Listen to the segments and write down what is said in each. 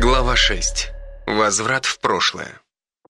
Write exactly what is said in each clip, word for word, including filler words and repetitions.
Глава шесть. Возврат в прошлое.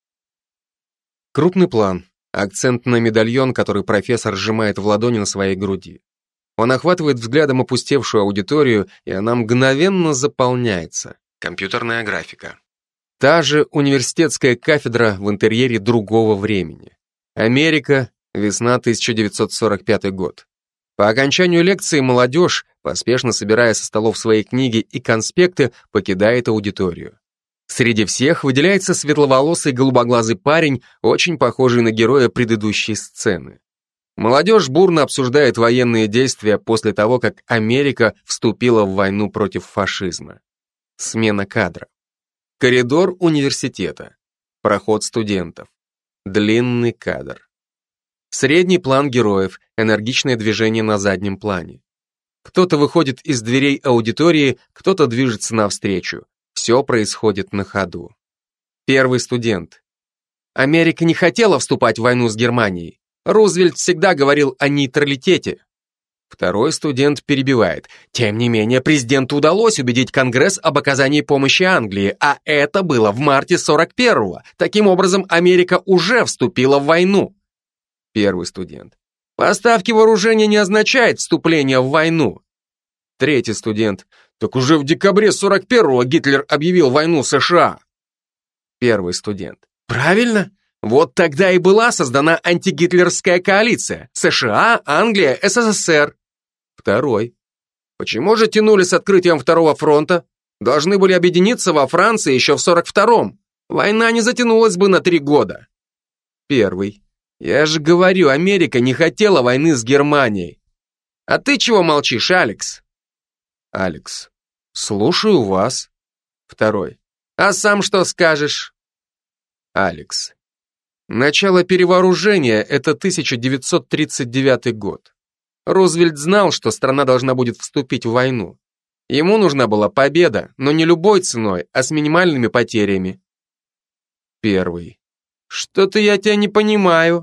Крупный план. Акцент на медальон, который профессор сжимает в ладони на своей груди. Он охватывает взглядом опустевшую аудиторию, и она мгновенно заполняется. Компьютерная графика. Та же университетская кафедра в интерьере другого времени. Америка, весна тысяча девятьсот сорок пятый год. По окончанию лекции молодежь, поспешно собирая со столов свои книги и конспекты, покидает аудиторию. Среди всех выделяется светловолосый голубоглазый парень, очень похожий на героя предыдущей сцены. Молодежь бурно обсуждает военные действия после того, как Америка вступила в войну против фашизма. Смена кадра. Коридор университета. Проход студентов. Длинный кадр. Средний план героев, энергичное движение на заднем плане. Кто-то выходит из дверей аудитории, кто-то движется навстречу. Все происходит на ходу. Первый студент. Америка не хотела вступать в войну с Германией. Рузвельт всегда говорил о нейтралитете. Второй студент перебивает. Тем не менее, президенту удалось убедить Конгресс об оказании помощи Англии, а это было в марте сорок первого. Таким образом, Америка уже вступила в войну. Первый студент. Поставки вооружения не означает вступление в войну. Третий студент. Так уже в декабре сорок первого Гитлер объявил войну США. Первый студент. Правильно. Вот тогда и была создана антигитлеровская коалиция. США, Англия, СССР. Второй. Почему же тянули с открытием Второго фронта? Должны были объединиться во Франции еще в сорок втором. Война не затянулась бы на три года. Первый. Я же говорю, Америка не хотела войны с Германией. А ты чего молчишь, Алекс? Алекс. Слушаю вас. Второй. А сам что скажешь? Алекс. Начало перевооружения – это тысяча девятьсот тридцать девятый год. Рузвельт знал, что страна должна будет вступить в войну. Ему нужна была победа, но не любой ценой, а с минимальными потерями. Первый. Что-то я тебя не понимаю.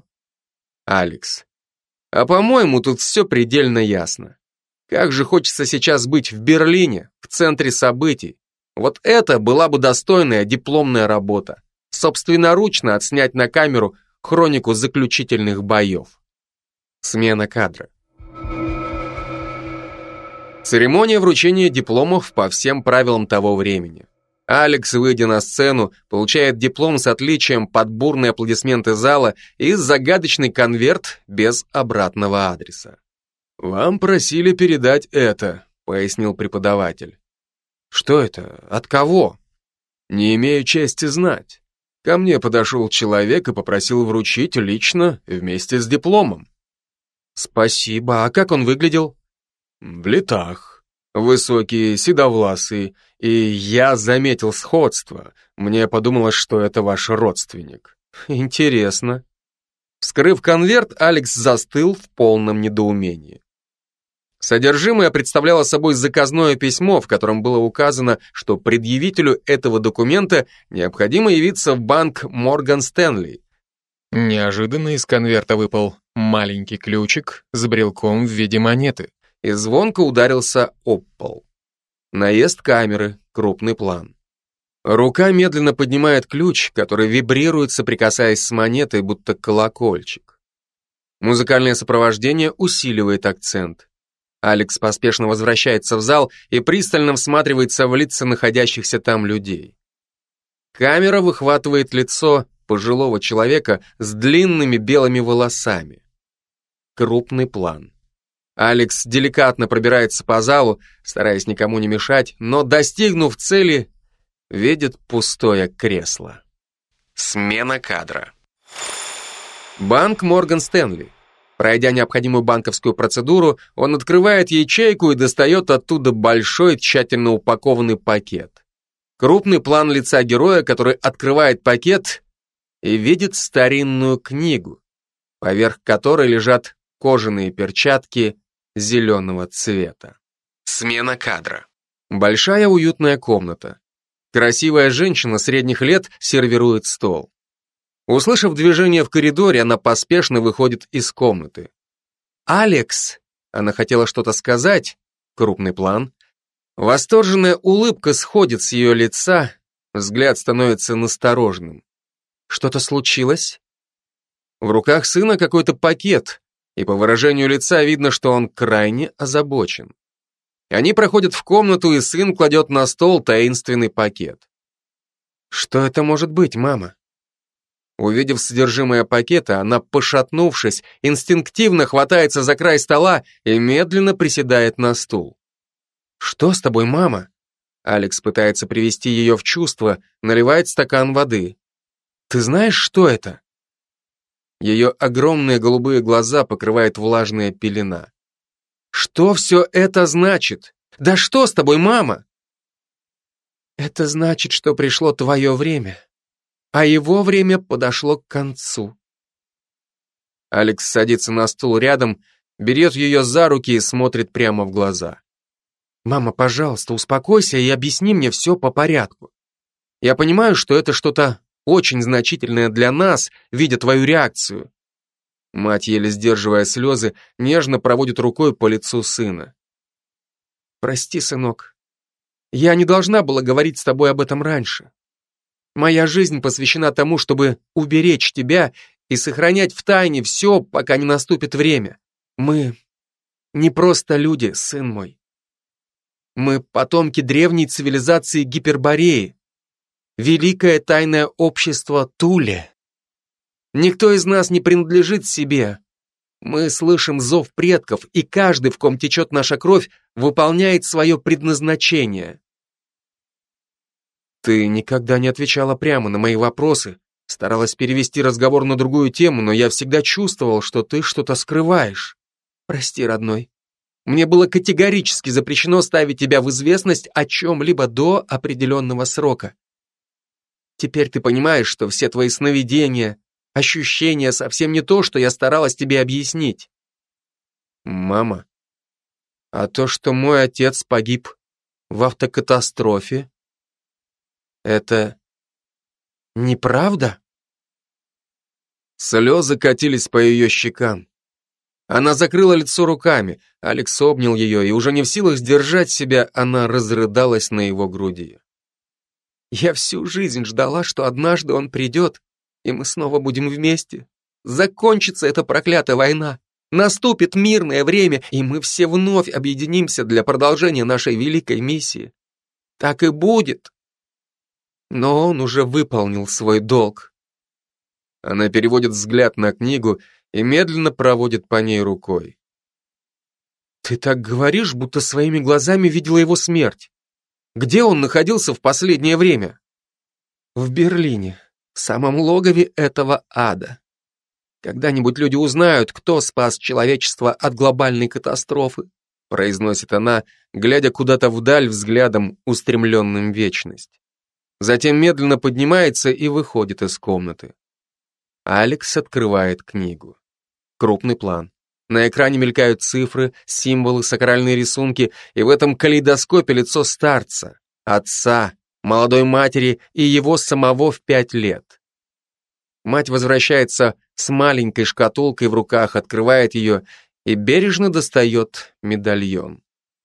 Алекс. А по-моему, тут все предельно ясно. Как же хочется сейчас быть в Берлине, в центре событий. Вот это была бы достойная дипломная работа. Собственноручно отснять на камеру хронику заключительных боев. Смена кадра. Церемония вручения дипломов по всем правилам того времени. Алекс, выйдя на сцену, получает диплом с отличием под бурные аплодисменты зала и загадочный конверт без обратного адреса. «Вам просили передать это», — пояснил преподаватель. «Что это? От кого?» «Не имею чести знать. Ко мне подошел человек и попросил вручить лично вместе с дипломом». «Спасибо. А как он выглядел?» «В летах. Высокий, седовласый, и я заметил сходство. Мне подумалось, что это ваш родственник». «Интересно». Вскрыв конверт, Алекс застыл в полном недоумении. Содержимое представляло собой заказное письмо, в котором было указано, что предъявителю этого документа необходимо явиться в банк Морган Стэнли. Неожиданно из конверта выпал маленький ключик с брелком в виде монеты и звонко ударился об пол. Наезд камеры, крупный план. Рука медленно поднимает ключ, который вибрирует, соприкасаясь с монетой, будто колокольчик. Музыкальное сопровождение усиливает акцент. Алекс поспешно возвращается в зал и пристально всматривается в лица находящихся там людей. Камера выхватывает лицо пожилого человека с длинными белыми волосами. Крупный план. Алекс деликатно пробирается по залу, стараясь никому не мешать, но, достигнув цели, видит пустое кресло. Смена кадра. Банк Морган Стэнли. Пройдя необходимую банковскую процедуру, он открывает ячейку и достает оттуда большой, тщательно упакованный пакет. Крупный план лица героя, который открывает пакет и видит старинную книгу, поверх которой лежат кожаные перчатки зеленого цвета. Смена кадра. Большая уютная комната. Красивая женщина средних лет сервирует стол. Услышав движение в коридоре, она поспешно выходит из комнаты. «Алекс!» Она хотела что-то сказать. Крупный план. Восторженная улыбка сходит с ее лица, Взгляд становится настороженным. Что-то случилось? В руках сына какой-то пакет, и по выражению лица видно, что он крайне озабочен. Они проходят в комнату, и сын кладет на стол таинственный пакет. Что это может быть, мама? Увидев содержимое пакета, она, пошатнувшись, инстинктивно хватается за край стола и медленно приседает на стул. «Что с тобой, мама?» Алекс пытается привести ее в чувство, наливает стакан воды. «Ты знаешь, что это?» Ее огромные голубые глаза покрывает влажная пелена. «Что все это значит? Да что с тобой, мама?» «Это значит, что пришло твое время, а его время подошло к концу». Алекс садится на стул рядом, берет ее за руки и смотрит прямо в глаза. «Мама, пожалуйста, успокойся и объясни мне все по порядку. Я понимаю, что это что-то очень значительное для нас, видя твою реакцию». Мать, еле сдерживая слезы, нежно проводит рукой по лицу сына. «Прости, сынок. Я не должна была говорить с тобой об этом раньше. Моя жизнь посвящена тому, чтобы уберечь тебя и сохранять в тайне все, пока не наступит время. Мы не просто люди, сын мой. Мы потомки древней цивилизации Гипербореи, великое тайное общество Туле. Никто из нас не принадлежит себе. Мы слышим зов предков, и каждый, в ком течет наша кровь, выполняет свое предназначение». «Ты никогда не отвечала прямо на мои вопросы, старалась перевести разговор на другую тему, но я всегда чувствовал, что ты что-то скрываешь. Прости, родной. Мне было категорически запрещено ставить тебя в известность о чем-либо до определенного срока. Теперь ты понимаешь, что все твои сновидения, ощущения совсем не то, что я старалась тебе объяснить». «Мама, а то, что мой отец погиб в автокатастрофе, это неправда?» Слезы катились по ее щекам. Она закрыла лицо руками, Алекс обнял ее, и уже не в силах сдержать себя, она разрыдалась на его груди. «Я всю жизнь ждала, что однажды он придет, и мы снова будем вместе. Закончится эта проклятая война, наступит мирное время, и мы все вновь объединимся для продолжения нашей великой миссии. Так и будет. Но он уже выполнил свой долг». Она переводит взгляд на книгу и медленно проводит по ней рукой. «Ты так говоришь, будто своими глазами видела его смерть. Где он находился в последнее время?» «В Берлине, в самом логове этого ада. Когда-нибудь люди узнают, кто спас человечество от глобальной катастрофы», произносит она, глядя куда-то вдаль взглядом, устремленным в вечность. Затем медленно поднимается и выходит из комнаты. Алекс открывает книгу. Крупный план. На экране мелькают цифры, символы, сакральные рисунки, и в этом калейдоскопе лицо старца, отца, молодой матери и его самого в пять лет. Мать возвращается с маленькой шкатулкой в руках, открывает ее и бережно достает медальон.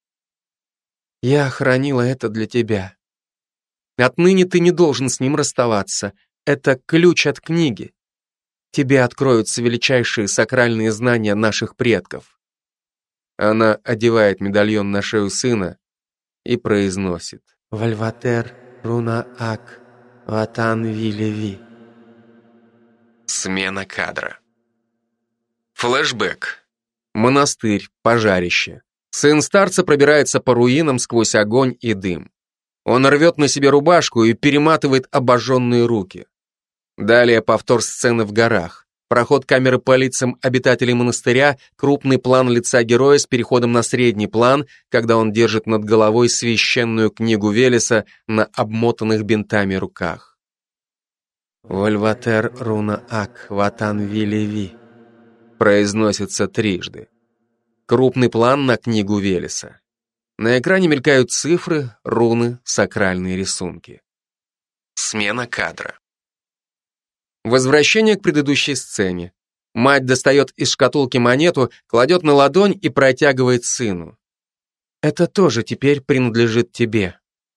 «Я хранила это для тебя. Отныне ты не должен с ним расставаться. Это ключ от книги. Тебе откроются величайшие сакральные знания наших предков». Она одевает медальон на шею сына и произносит: «Вальватер руна ак ватан вилеви». Смена кадра. Флэшбэк. Монастырь, пожарище. Сын старца пробирается по руинам сквозь огонь и дым. Он рвет на себе рубашку и перематывает обожженные руки. Далее повтор сцены в горах. Проход камеры по лицам обитателей монастыря, крупный план лица героя с переходом на средний план, когда он держит над головой священную книгу Велеса на обмотанных бинтами руках. «Вольватер руна ак ватан вилеви», произносится трижды. Крупный план на книгу Велеса. На экране мелькают цифры, руны, сакральные рисунки. Смена кадра. Возвращение к предыдущей сцене. Мать достает из шкатулки монету, кладет на ладонь и протягивает сыну. «Это тоже теперь принадлежит тебе».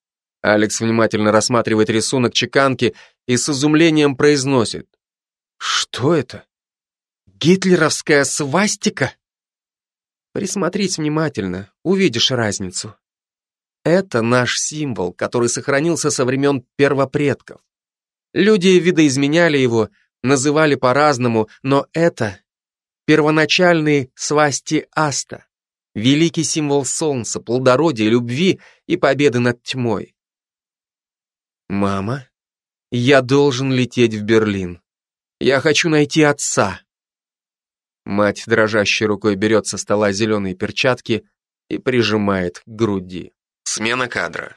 Алекс внимательно рассматривает рисунок чеканки и с изумлением произносит: «Что это? Гитлеровская свастика?» Присмотрись внимательно, увидишь разницу. Это наш символ, который сохранился со времен первопредков. Люди видоизменяли его, называли по-разному, но это первоначальный свасти-аста, великий символ солнца, плодородия, любви и победы над тьмой. «Мама, я должен лететь в Берлин. Я хочу найти отца». Мать дрожащей рукой берет со стола зеленые перчатки и прижимает к груди. Смена кадра.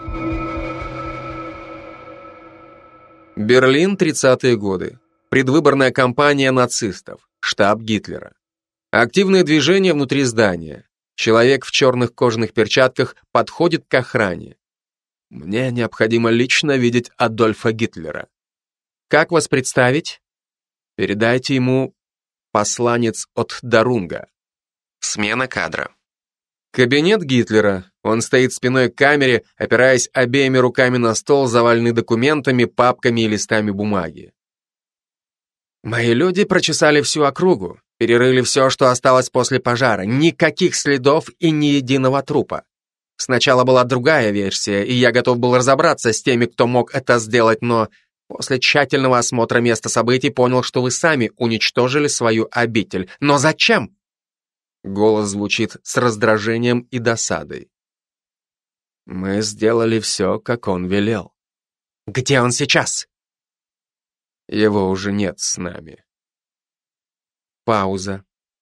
Берлин, тридцатые годы. Предвыборная кампания нацистов. Штаб Гитлера. Активное движение внутри здания. Человек в черных кожаных перчатках подходит к охране. «Мне необходимо лично видеть Адольфа Гитлера». «Как вас представить?» «Передайте ему посланец от Дарунга». Смена кадра. Кабинет Гитлера. Он стоит спиной к камере, опираясь обеими руками на стол, заваленный документами, папками и листами бумаги. Мои люди прочесали всю округу, перерыли все, что осталось после пожара. Никаких следов и ни единого трупа. Сначала была другая версия, и я готов был разобраться с теми, кто мог это сделать, но после тщательного осмотра места событий понял, что вы сами уничтожили свою обитель. Но зачем? Голос звучит с раздражением и досадой. Мы сделали все, как он велел. Где он сейчас? Его уже нет с нами. Пауза.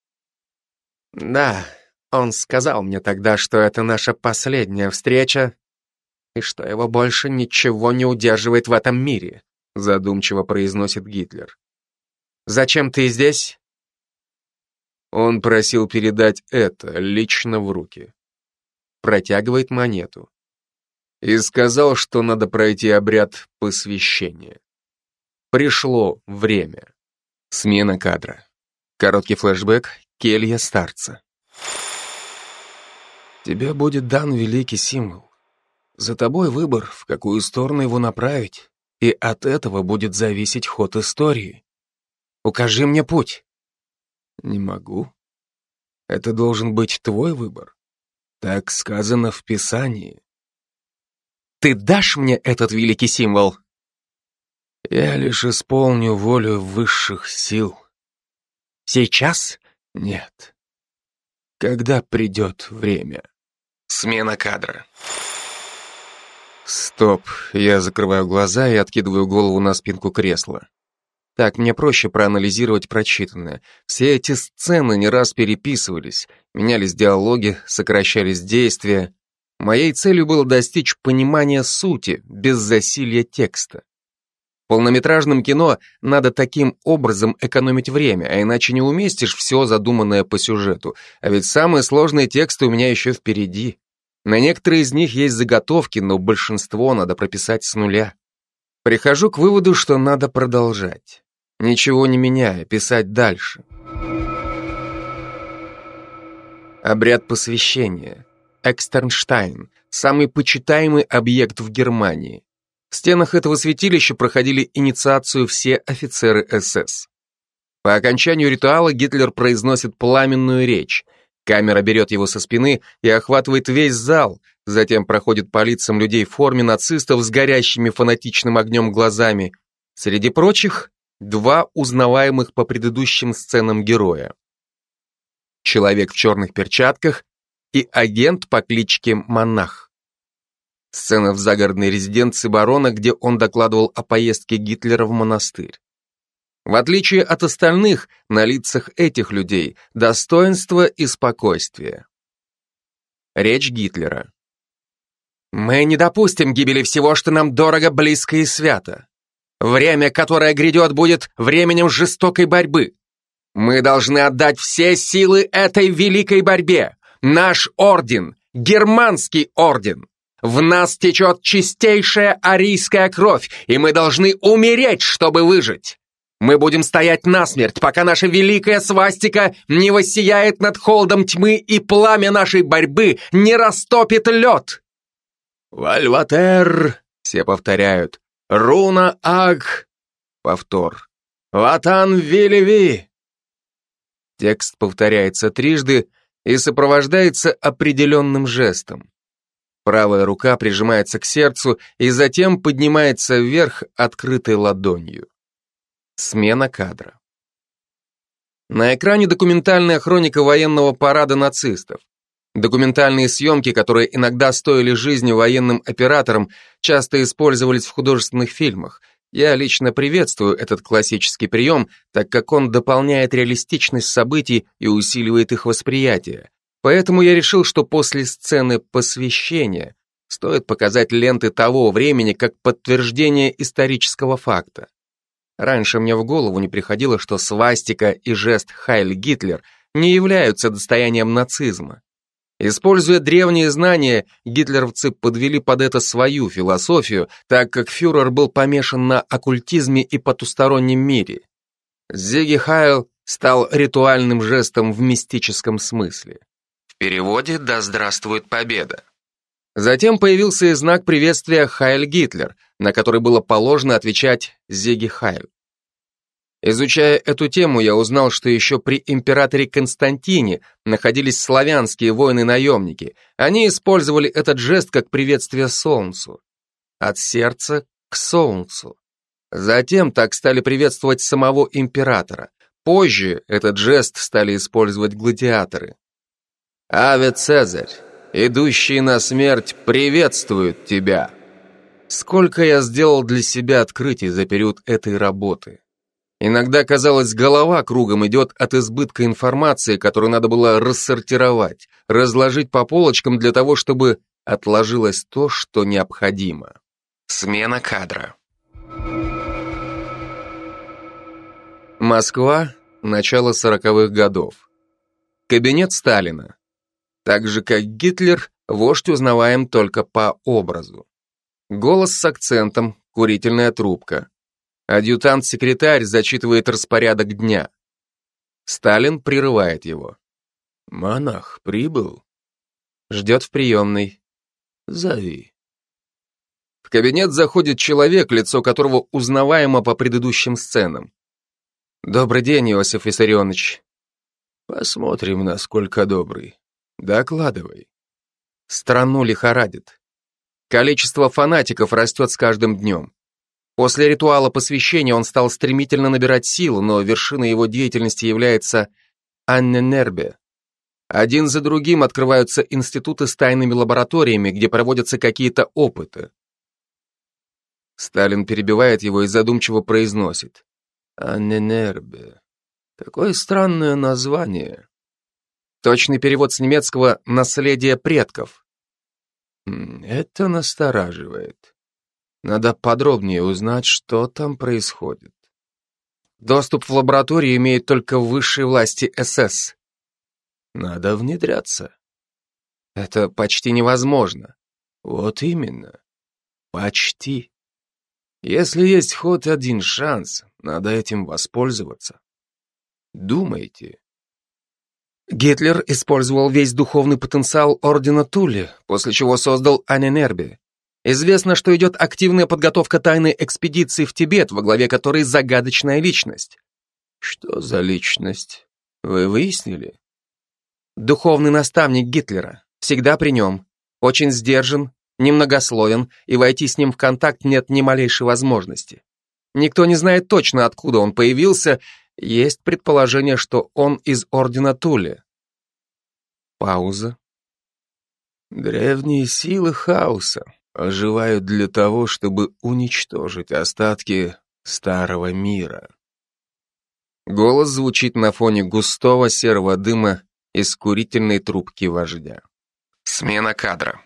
Да, он сказал мне тогда, что это наша последняя встреча, и что его больше ничего не удерживает в этом мире, задумчиво произносит Гитлер. Зачем ты здесь? Он просил передать это лично в руки. Протягивает монету. И сказал, что надо пройти обряд посвящения. Пришло время. Смена кадра. Короткий флешбэк. Келья старца. Тебе будет дан великий символ. За тобой выбор, в какую сторону его направить, и от этого будет зависеть ход истории. Укажи мне путь. Не могу. Это должен быть твой выбор. Так сказано в Писании. Ты дашь мне этот великий символ? Я лишь исполню волю высших сил. Сейчас? Нет. Когда придет время. Смена кадра. Стоп. Я закрываю глаза и откидываю голову на спинку кресла. Так мне проще проанализировать прочитанное. Все эти сцены не раз переписывались, менялись диалоги, сокращались действия. Моей целью было достичь понимания сути, без засилья текста. В полнометражном кино надо таким образом экономить время, а иначе не уместишь все задуманное по сюжету. А ведь самые сложные тексты у меня еще впереди. На некоторые из них есть заготовки, но большинство надо прописать с нуля. Прихожу к выводу, что надо продолжать. Ничего не меняя, писать дальше. Обряд посвящения. Экстернштайн, самый почитаемый объект в Германии. В стенах этого святилища проходили инициацию все офицеры эс эс. По окончанию ритуала Гитлер произносит пламенную речь. Камера берет его со спины и охватывает весь зал, затем проходит по лицам людей в форме нацистов с горящими фанатичным огнем глазами. Среди прочих, два узнаваемых по предыдущим сценам героя. Человек в черных перчатках и агент по кличке Монах. Сцена в загородной резиденции барона, где он докладывал о поездке Гитлера в монастырь. В отличие от остальных, на лицах этих людей достоинство и спокойствие. Речь Гитлера. «Мы не допустим гибели всего, что нам дорого, близко и свято. Время, которое грядет, будет временем жестокой борьбы. Мы должны отдать все силы этой великой борьбе. Наш орден, германский орден. В нас течет чистейшая арийская кровь, и мы должны умереть, чтобы выжить. Мы будем стоять насмерть, пока наша великая свастика не воссияет над холодом тьмы и пламя нашей борьбы не растопит лед». «Вальватер!» — все повторяют. «Руна Аг!» — повтор. «Ватан Вилеви!» Текст повторяется трижды и сопровождается определенным жестом. Правая рука прижимается к сердцу и затем поднимается вверх открытой ладонью. Смена кадра. На экране документальная хроника военного парада нацистов. Документальные съемки, которые иногда стоили жизни военным операторам, часто использовались в художественных фильмах. Я лично приветствую этот классический прием, так как он дополняет реалистичность событий и усиливает их восприятие. Поэтому я решил, что после сцены посвящения стоит показать ленты того времени как подтверждение исторического факта. Раньше мне в голову не приходило, что свастика и жест «Хайль Гитлер» не являются достоянием нацизма. Используя древние знания, гитлеровцы подвели под это свою философию, так как фюрер был помешан на оккультизме и потустороннем мире. Зиги Хайль стал ритуальным жестом в мистическом смысле. В переводе «Да здравствует победа». Затем появился и знак приветствия «Хайль Гитлер», на который было положено отвечать «Зиги Хайль». Изучая эту тему, я узнал, что еще при императоре Константине находились славянские воины-наемники. Они использовали этот жест как приветствие солнцу. От сердца к солнцу. Затем так стали приветствовать самого императора. Позже этот жест стали использовать гладиаторы. «Аве Цезарь, идущий на смерть, приветствует тебя!» Сколько я сделал для себя открытий за период этой работы. Иногда, казалось, голова кругом идет от избытка информации, которую надо было рассортировать, разложить по полочкам для того, чтобы отложилось то, что необходимо. Смена кадра. Москва, начало сороковых годов. Кабинет Сталина. Так же, как Гитлер, вождь узнаваем только по образу. Голос с акцентом, курительная трубка. Адъютант-секретарь зачитывает распорядок дня. Сталин прерывает его. «Монах прибыл?» Ждет в приемной. «Зови». В кабинет заходит человек, лицо которого узнаваемо по предыдущим сценам. «Добрый день, Иосиф Виссарионович». «Посмотрим, насколько добрый. Докладывай». Страну лихорадит. Количество фанатиков растет с каждым днем. После ритуала посвящения он стал стремительно набирать силу, но вершиной его деятельности является Анненербе. Один за другим открываются институты с тайными лабораториями, где проводятся какие-то опыты. Сталин перебивает его и задумчиво произносит. Анненербе. Какое странное название. Точный перевод с немецкого «наследие предков». Это настораживает. Надо подробнее узнать, что там происходит. Доступ в лабораторию имеют только высшие власти эс эс. Надо внедряться. Это почти невозможно. Вот именно. Почти. Если есть хоть один шанс, надо этим воспользоваться. Думайте. Гитлер использовал весь духовный потенциал ордена Тулли, после чего создал Анненербе. Известно, что идет активная подготовка тайной экспедиции в Тибет, во главе которой загадочная личность. Что за личность? Вы выяснили? Духовный наставник Гитлера. Всегда при нем. Очень сдержан, немногословен, и войти с ним в контакт нет ни малейшей возможности. Никто не знает точно, откуда он появился. Есть предположение, что он из ордена Тулли. Пауза. Древние силы хаоса оживают для того, чтобы уничтожить остатки старого мира. Голос звучит на фоне густого серого дыма из курительной трубки вождя. Смена кадра.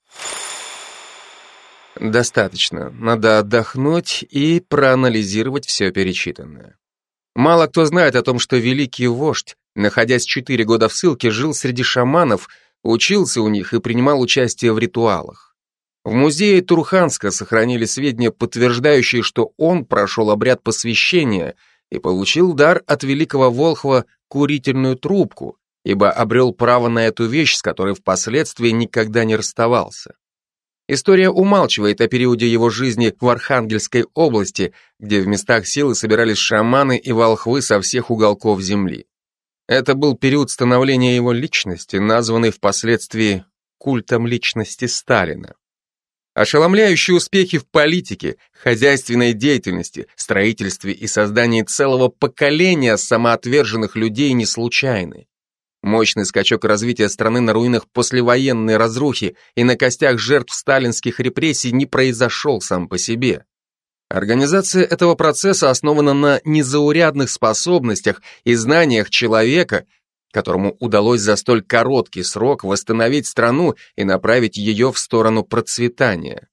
Достаточно. Надо отдохнуть и проанализировать все перечитанное. Мало кто знает о том, что великий вождь, находясь четыре года в ссылке, жил среди шаманов, учился у них и принимал участие в ритуалах. В музее Турханска сохранили сведения, подтверждающие, что он прошел обряд посвящения и получил дар от великого волхва курительную трубку, ибо обрел право на эту вещь, с которой впоследствии никогда не расставался. История умалчивает о периоде его жизни в Архангельской области, где в местах силы собирались шаманы и волхвы со всех уголков земли. Это был период становления его личности, названный впоследствии культом личности Сталина. Ошеломляющие успехи в политике, хозяйственной деятельности, строительстве и создании целого поколения самоотверженных людей не случайны. Мощный скачок развития страны на руинах послевоенной разрухи и на костях жертв сталинских репрессий не произошел сам по себе. Организация этого процесса основана на незаурядных способностях и знаниях человека, которому удалось за столь короткий срок восстановить страну и направить ее в сторону процветания.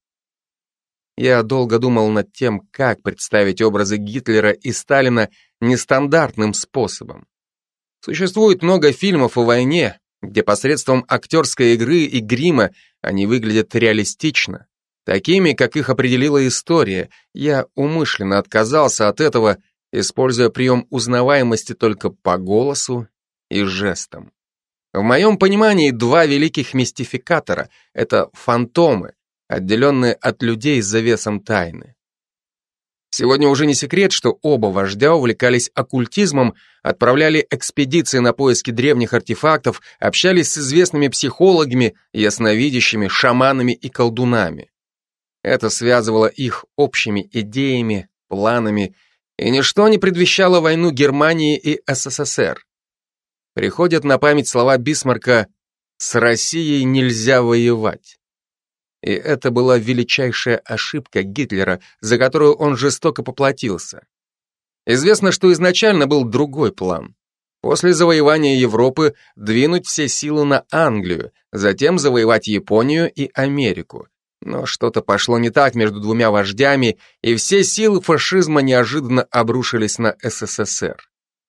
Я долго думал над тем, как представить образы Гитлера и Сталина нестандартным способом. Существует много фильмов о войне, где посредством актерской игры и грима они выглядят реалистично, такими, как их определила история. Я умышленно отказался от этого, используя прием узнаваемости только по голосу и жестам. В моем понимании два великих мистификатора — это фантомы, отделенные от людей завесом тайны. Сегодня уже не секрет, что оба вождя увлекались оккультизмом, отправляли экспедиции на поиски древних артефактов, общались с известными психологами, ясновидящими, шаманами и колдунами. Это связывало их общими идеями, планами, и ничто не предвещало войну Германии и СССР. Приходят на память слова Бисмарка «С Россией нельзя воевать». И это была величайшая ошибка Гитлера, за которую он жестоко поплатился. Известно, что изначально был другой план. После завоевания Европы двинуть все силы на Англию, затем завоевать Японию и Америку. Но что-то пошло не так между двумя вождями, и все силы фашизма неожиданно обрушились на СССР.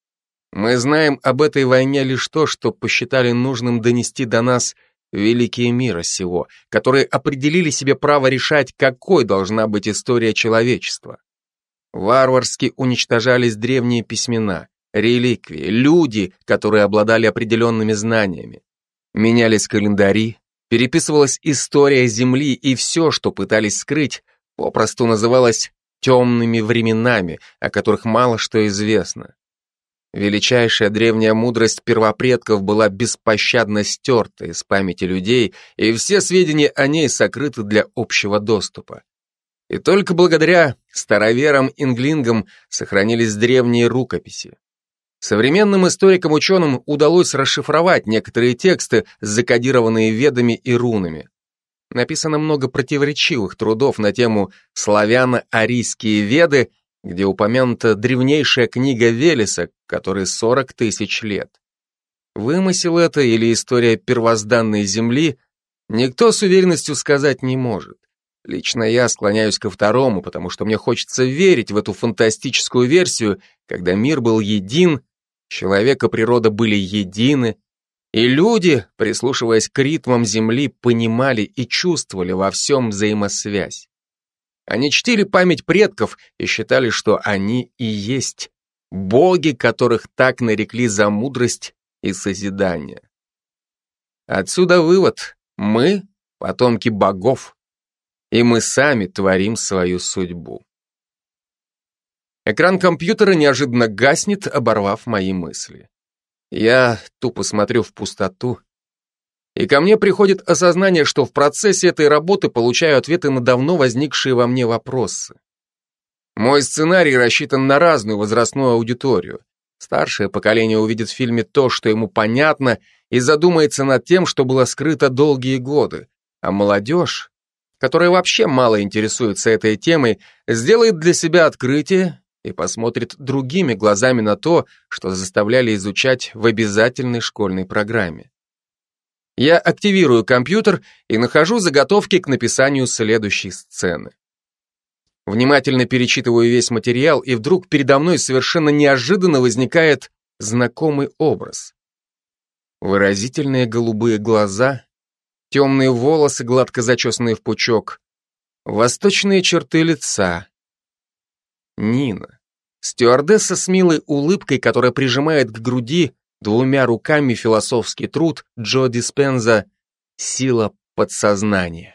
Мы знаем об этой войне лишь то, что посчитали нужным донести до нас великие мира сего, которые определили себе право решать, какой должна быть история человечества. Варварски уничтожались древние письмена, реликвии, люди, которые обладали определенными знаниями. Менялись календари, переписывалась история Земли, и все, что пытались скрыть, попросту называлось темными временами, о которых мало что известно. Величайшая древняя мудрость первопредков была беспощадно стерта из памяти людей, и все сведения о ней сокрыты для общего доступа. И только благодаря староверам-инглингам сохранились древние рукописи. Современным историкам-ученым удалось расшифровать некоторые тексты, закодированные ведами и рунами. Написано много противоречивых трудов на тему «Славяно-арийские веды», где упомянута древнейшая книга Велеса, которой сорок тысяч лет. Вымысел это или история первозданной Земли, никто с уверенностью сказать не может. Лично я склоняюсь ко второму, потому что мне хочется верить в эту фантастическую версию, когда мир был един, человек и природа были едины, и люди, прислушиваясь к ритмам Земли, понимали и чувствовали во всем взаимосвязь. Они чтили память предков и считали, что они и есть боги, которых так нарекли за мудрость и созидание. Отсюда вывод: мы — потомки богов, и мы сами творим свою судьбу. Экран компьютера неожиданно гаснет, оборвав мои мысли. Я тупо смотрю в пустоту, и ко мне приходит осознание, что в процессе этой работы получаю ответы на давно возникшие во мне вопросы. Мой сценарий рассчитан на разную возрастную аудиторию. Старшее поколение увидит в фильме то, что ему понятно, и задумается над тем, что было скрыто долгие годы, а молодежь, которая вообще мало интересуется этой темой, сделает для себя открытие и посмотрит другими глазами на то, что заставляли изучать в обязательной школьной программе. Я активирую компьютер и нахожу заготовки к написанию следующей сцены. Внимательно перечитываю весь материал, и вдруг передо мной совершенно неожиданно возникает знакомый образ. Выразительные голубые глаза, темные волосы, гладко зачесанные в пучок, восточные черты лица. Нина, стюардесса с милой улыбкой, которая прижимает к груди двумя руками философский труд Джо Диспенза «Сила подсознания».